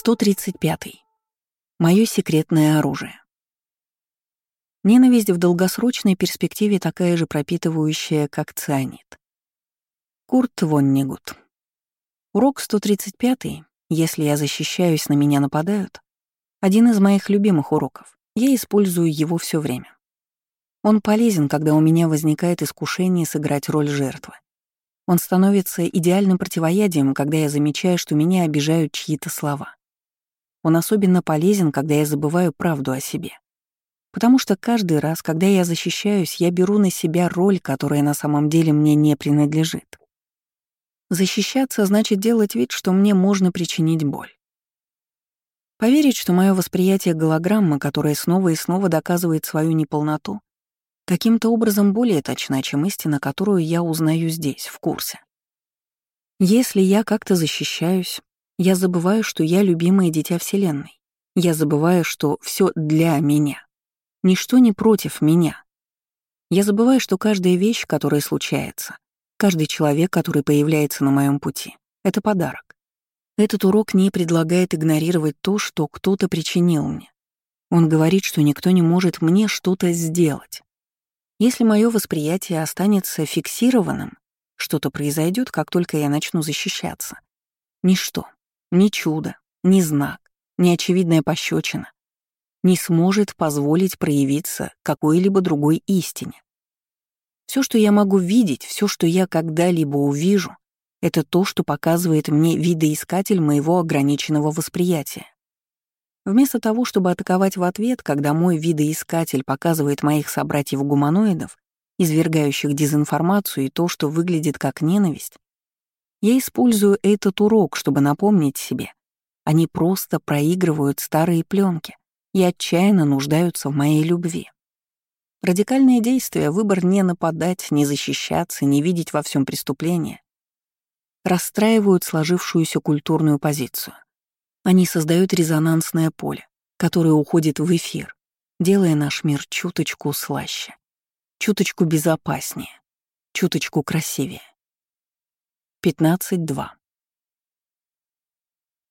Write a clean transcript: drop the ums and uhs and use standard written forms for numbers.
135. Моё секретное оружие. Ненависть в долгосрочной перспективе такая же пропитывающая, как цианид. Курт Воннегут. Урок 135. Если я защищаюсь, на меня нападают. Один из моих любимых уроков. Я использую его всё время. Он полезен, когда у меня возникает искушение сыграть роль жертвы. Он становится идеальным противоядием, когда я замечаю, что меня обижают чьи-то слова. Он особенно полезен, когда я забываю правду о себе. Потому что каждый раз, когда я защищаюсь, я беру на себя роль, которая на самом деле мне не принадлежит. Защищаться значит делать вид, что мне можно причинить боль. Поверить, что мое восприятие голограммы, которая снова и снова доказывает свою неполноту, каким-то образом более точна, чем истина, которую я узнаю здесь, в курсе. Если я как-то защищаюсь, я забываю, что я любимое дитя Вселенной. Я забываю, что все для меня. Ничто не против меня. Я забываю, что каждая вещь, которая случается, каждый человек, который появляется на моем пути, — это подарок. Этот урок не предлагает игнорировать то, что кто-то причинил мне. Он говорит, что никто не может мне что-то сделать. Если мое восприятие останется фиксированным, что-то произойдет, как только я начну защищаться. Ничто. Ни чудо, ни знак, ни очевидная пощечина не сможет позволить проявиться какой-либо другой истине. Все, что я могу видеть, все, что я когда-либо увижу, это то, что показывает мне видоискатель моего ограниченного восприятия. Вместо того, чтобы атаковать в ответ, когда мой видоискатель показывает моих собратьев-гуманоидов, извергающих дезинформацию и то, что выглядит как ненависть, я использую этот урок, чтобы напомнить себе. Они просто проигрывают старые пленки и отчаянно нуждаются в моей любви. Радикальные действия, выбор не нападать, не защищаться, не видеть во всем преступление, расстраивают сложившуюся культурную позицию. Они создают резонансное поле, которое уходит в эфир, делая наш мир чуточку слаще, чуточку безопаснее, чуточку красивее. 15.2.